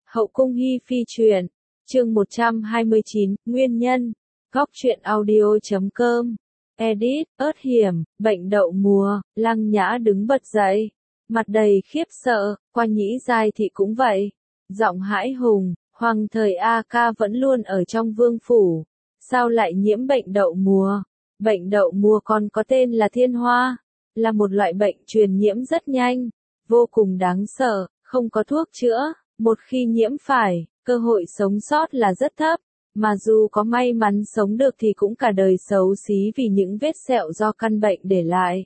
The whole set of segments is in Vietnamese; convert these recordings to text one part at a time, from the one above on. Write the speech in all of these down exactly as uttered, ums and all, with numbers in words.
Hậu cung hi phi truyện, chương một trăm hai mươi chín, nguyên nhân, góc truyện audio chấm com, edit, ớt hiểm, bệnh đậu mùa, Lăng Nhã đứng bật dậy, mặt đầy khiếp sợ, Qua Nhĩ Giai Thị cũng vậy, giọng hãi hùng, hoàng thời A Ca vẫn luôn ở trong vương phủ, sao lại nhiễm bệnh đậu mùa? Bệnh đậu mùa còn có tên là thiên hoa, là một loại bệnh truyền nhiễm rất nhanh, vô cùng đáng sợ, không có thuốc chữa. Một khi nhiễm phải, cơ hội sống sót là rất thấp, mà dù có may mắn sống được thì cũng cả đời xấu xí vì những vết sẹo do căn bệnh để lại.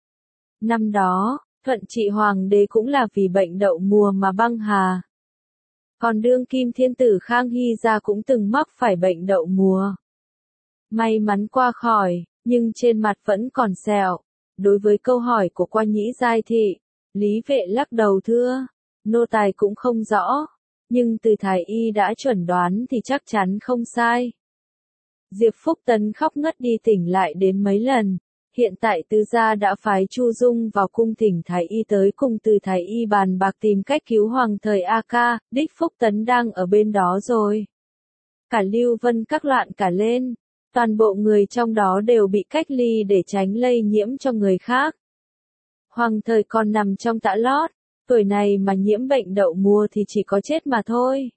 Năm đó, Thuận Trị Hoàng đế cũng là vì bệnh đậu mùa mà băng hà. Còn đương kim thiên tử Khang Hy gia cũng từng mắc phải bệnh đậu mùa. May mắn qua khỏi, nhưng trên mặt vẫn còn sẹo. Đối với câu hỏi của Qua Nhĩ Giai Thị, Lý Vệ lắc đầu thưa. Nô tài cũng không rõ, nhưng từ thái y đã chuẩn đoán thì chắc chắn không sai. Diệp Phúc Tấn khóc ngất đi tỉnh lại đến mấy lần, hiện tại Tư gia đã phái Chu Dung vào cung thỉnh thái y tới cùng từ thái y bàn bạc tìm cách cứu hoàng thời A Ca, đích Phúc Tấn đang ở bên đó rồi. Cả Lưu Vân các loạn cả lên, toàn bộ người trong đó đều bị cách ly để tránh lây nhiễm cho người khác. Hoàng thời còn nằm trong tã lót. Tuổi này mà nhiễm bệnh đậu mùa thì chỉ có chết mà thôi.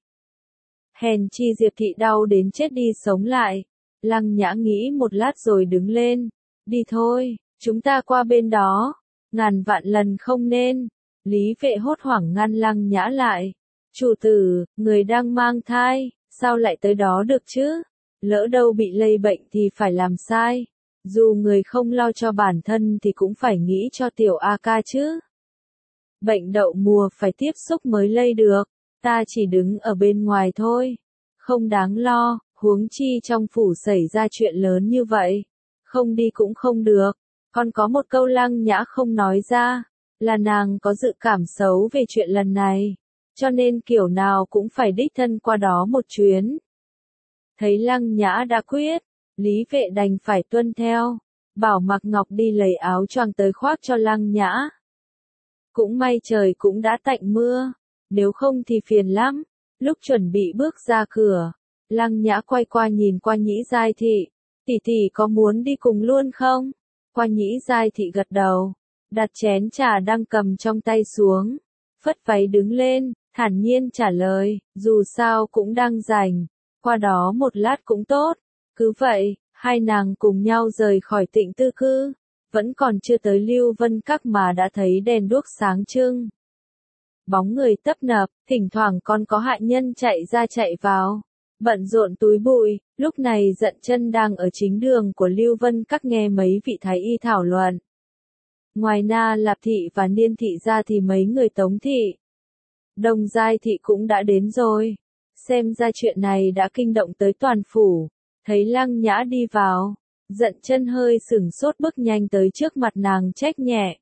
Hèn chi Diệp Thị đau đến chết đi sống lại. Lăng Nhã nghĩ một lát rồi đứng lên. Đi thôi, chúng ta qua bên đó. Ngàn vạn lần không nên. Lý Vệ hốt hoảng ngăn Lăng Nhã lại. Chủ tử, người đang mang thai, sao lại tới đó được chứ? Lỡ đâu bị lây bệnh thì phải làm sai. Dù người không lo cho bản thân thì cũng phải nghĩ cho tiểu A Ca chứ. Bệnh đậu mùa phải tiếp xúc mới lây được, ta chỉ đứng ở bên ngoài thôi, không đáng lo, huống chi trong phủ xảy ra chuyện lớn như vậy, không đi cũng không được. Còn có một câu Lăng Nhã không nói ra, là nàng có dự cảm xấu về chuyện lần này, cho nên kiểu nào cũng phải đích thân qua đó một chuyến. Thấy Lăng Nhã đã quyết, Lý Vệ đành phải tuân theo, bảo Mạc Ngọc đi lấy áo choàng tới khoác cho Lăng Nhã. Cũng may trời cũng đã tạnh mưa, nếu không thì phiền lắm. Lúc chuẩn bị bước ra cửa, Lăng Nhã quay qua nhìn Qua Nhĩ Giai Thị, tỷ tỷ có muốn đi cùng luôn không? Qua Nhĩ Giai Thị gật đầu, đặt chén trà đang cầm trong tay xuống, phất váy đứng lên, thản nhiên trả lời, dù sao cũng đang rảnh, qua đó một lát cũng tốt. Cứ vậy, hai nàng cùng nhau rời khỏi Tịnh Tư Cư. Vẫn còn chưa tới Lưu Vân Các mà đã thấy đèn đuốc sáng trưng. Bóng người tấp nập, thỉnh thoảng còn có hạ nhân chạy ra chạy vào, bận rộn túi bụi. Lúc này Dận Chân đang ở chính đường của Lưu Vân Các nghe mấy vị thái y thảo luận. Ngoài Na Lạp Thị và Niên Thị ra thì mấy người Tống Thị, Đồng Giai Thị cũng đã đến rồi. Xem ra chuyện này đã kinh động tới toàn phủ. Thấy Lăng Nhã đi vào, Dận Chân hơi sửng sốt bước nhanh tới trước mặt nàng trách nhẹ.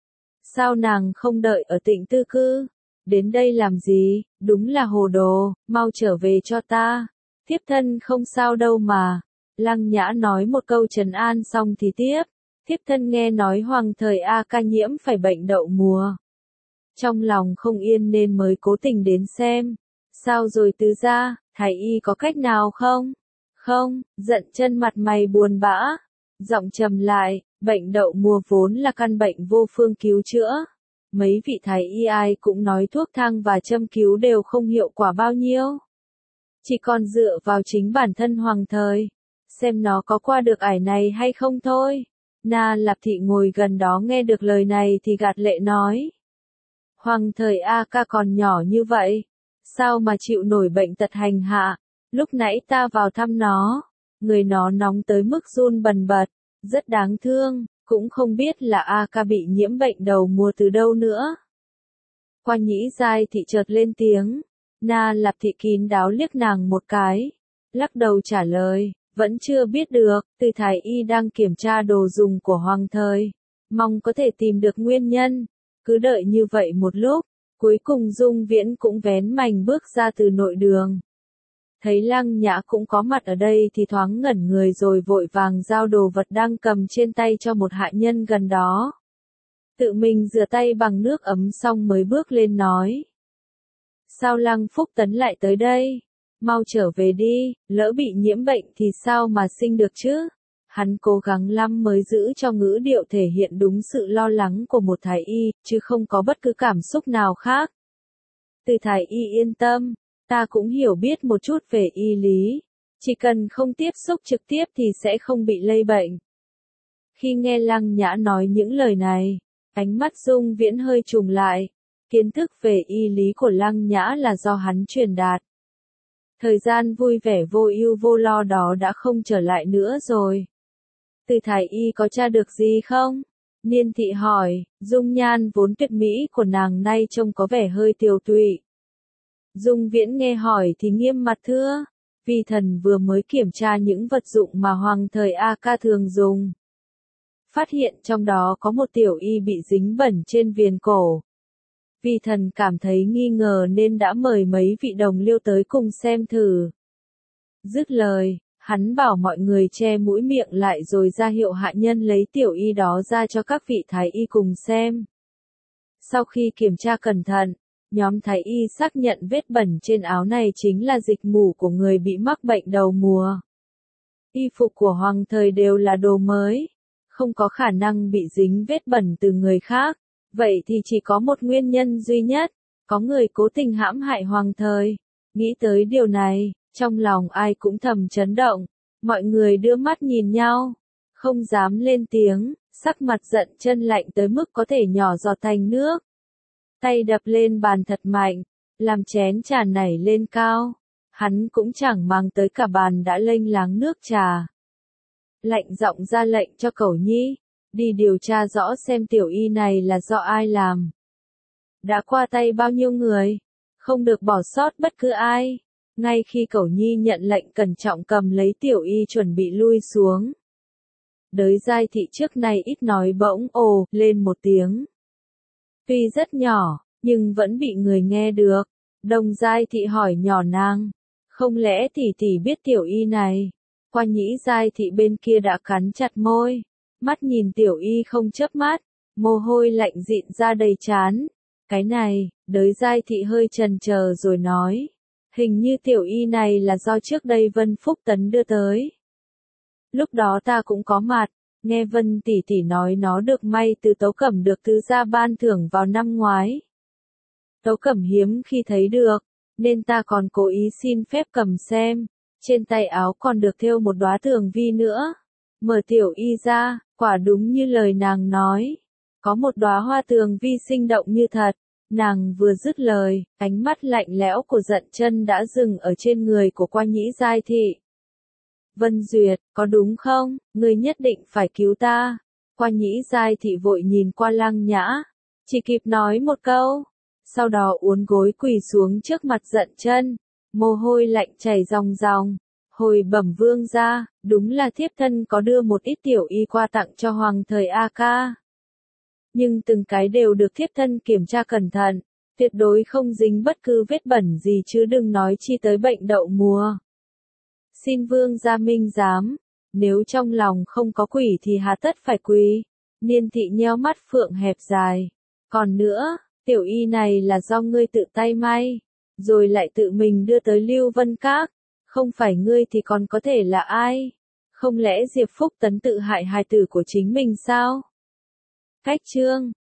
Sao nàng không đợi ở Tịnh Tư Cư? Đến đây làm gì? Đúng là hồ đồ, mau trở về cho ta. Thiếp thân không sao đâu mà. Lăng Nhã nói một câu trấn an xong thì tiếp. Thiếp thân nghe nói hoàng thời A Ca nhiễm phải bệnh đậu mùa. Trong lòng không yên nên mới cố tình đến xem. Sao rồi Tứ gia, thái y có cách nào không? Không, Dận Chân mặt mày buồn bã, giọng trầm lại, bệnh đậu mùa vốn là căn bệnh vô phương cứu chữa. Mấy vị thái y ai cũng nói thuốc thang và châm cứu đều không hiệu quả bao nhiêu. Chỉ còn dựa vào chính bản thân hoàng thời, xem nó có qua được ải này hay không thôi. Na Lạp Thị ngồi gần đó nghe được lời này thì gạt lệ nói. Hoàng thời A Ca còn nhỏ như vậy, sao mà chịu nổi bệnh tật hành hạ? Lúc nãy ta vào thăm nó, người nó nóng tới mức run bần bật, rất đáng thương, cũng không biết là A Ca bị nhiễm bệnh đầu mùa từ đâu nữa. Qua Nhĩ Giai Thị chợt lên tiếng, Na Lạp Thị kín đáo liếc nàng một cái, lắc đầu trả lời, vẫn chưa biết được, từ thái y đang kiểm tra đồ dùng của hoàng thời, mong có thể tìm được nguyên nhân. Cứ đợi như vậy một lúc, cuối cùng Dung Viễn cũng vén mành bước ra từ nội đường. Thấy Lăng Nhã cũng có mặt ở đây thì thoáng ngẩn người rồi vội vàng giao đồ vật đang cầm trên tay cho một hạ nhân gần đó. Tự mình rửa tay bằng nước ấm xong mới bước lên nói. Sao Lăng Phúc Tấn lại tới đây? Mau trở về đi, lỡ bị nhiễm bệnh thì sao mà sinh được chứ? Hắn cố gắng lắm mới giữ cho ngữ điệu thể hiện đúng sự lo lắng của một thái y, chứ không có bất cứ cảm xúc nào khác. Từ thái y yên tâm, ta cũng hiểu biết một chút về y lý. Chỉ cần không tiếp xúc trực tiếp thì sẽ không bị lây bệnh. Khi nghe Lăng Nhã nói những lời này, ánh mắt Dung Viễn hơi trùng lại. Kiến thức về y lý của Lăng Nhã là do hắn truyền đạt. Thời gian vui vẻ vô ưu vô lo đó đã không trở lại nữa rồi. Từ thái y có tra được gì không? Niên thị hỏi, dung nhan vốn tuyệt mỹ của nàng nay trông có vẻ hơi tiều tụy. Dung Viễn nghe hỏi thì nghiêm mặt thưa, vi thần vừa mới kiểm tra những vật dụng mà hoàng thời A Ca thường dùng. Phát hiện trong đó có một tiểu y bị dính bẩn trên viền cổ. Vi thần cảm thấy nghi ngờ nên đã mời mấy vị đồng liêu tới cùng xem thử. Dứt lời, hắn bảo mọi người che mũi miệng lại rồi ra hiệu hạ nhân lấy tiểu y đó ra cho các vị thái y cùng xem. Sau khi kiểm tra cẩn thận, nhóm thái y xác nhận vết bẩn trên áo này chính là dịch mủ của người bị mắc bệnh đầu mùa. Y phục của hoàng thời đều là đồ mới, không có khả năng bị dính vết bẩn từ người khác. Vậy thì chỉ có một nguyên nhân duy nhất, có người cố tình hãm hại hoàng thời. Nghĩ tới điều này, trong lòng ai cũng thầm chấn động, mọi người đưa mắt nhìn nhau, không dám lên tiếng, sắc mặt giận chân lạnh tới mức có thể nhỏ giọt thành nước. Tay đập lên bàn thật mạnh, làm chén trà nảy lên cao, hắn cũng chẳng mang tới cả bàn đã lênh láng nước trà. Lạnh giọng ra lệnh cho Cẩu Nhi, đi điều tra rõ xem tiểu y này là do ai làm. Đã qua tay bao nhiêu người, không được bỏ sót bất cứ ai. Ngay khi Cẩu Nhi nhận lệnh cẩn trọng cầm lấy tiểu y chuẩn bị lui xuống. Đới Giai Thị trước nay ít nói bỗng ồ lên một tiếng. Tuy rất nhỏ, nhưng vẫn bị người nghe được. Đồng Giai Thị hỏi nhỏ nàng, không lẽ tỷ tỷ biết tiểu y này? Qua Nhĩ Giai Thị bên kia đã cắn chặt môi, mắt nhìn tiểu y không chớp mắt, mồ hôi lạnh dịn ra đầy trán. Cái này, Đới Giai Thị hơi chần chờ rồi nói, hình như tiểu y này là do trước đây Vân Phúc Tấn đưa tới. Lúc đó ta cũng có mặt, nghe Vân tỷ tỷ nói nó được may từ Tấu Cẩm được tứ gia ban thưởng vào năm ngoái. Tấu Cẩm hiếm khi thấy được, nên ta còn cố ý xin phép cầm xem, trên tay áo còn được thêu một đóa tường vi nữa. Mở tiểu y ra, quả đúng như lời nàng nói, có một đóa hoa tường vi sinh động như thật. Nàng vừa dứt lời, ánh mắt lạnh lẽo của giận chân đã dừng ở trên người của Qua Nhĩ Giai Thị. Vân Duyệt, có đúng không? Ngươi nhất định phải cứu ta. Qua Nhĩ Giai Thị vội nhìn qua Lăng Nhã, chỉ kịp nói một câu, sau đó uốn gối quỳ xuống trước mặt giận chân, mồ hôi lạnh chảy ròng ròng. Hồi bẩm vương gia, đúng là thiếp thân có đưa một ít tiểu y qua tặng cho hoàng thời A Ca. Nhưng từng cái đều được thiếp thân kiểm tra cẩn thận, tuyệt đối không dính bất cứ vết bẩn gì chứ đừng nói chi tới bệnh đậu mùa. Xin vương gia minh giám, nếu trong lòng không có quỷ thì hà tất phải quỳ. Niên thị nheo mắt phượng hẹp dài. Còn nữa, tiểu y này là do ngươi tự tay may, rồi lại tự mình đưa tới Lưu Vân Các, không phải ngươi thì còn có thể là ai? Không lẽ Diệp Phúc Tấn tự hại hài tử của chính mình sao? Cách chương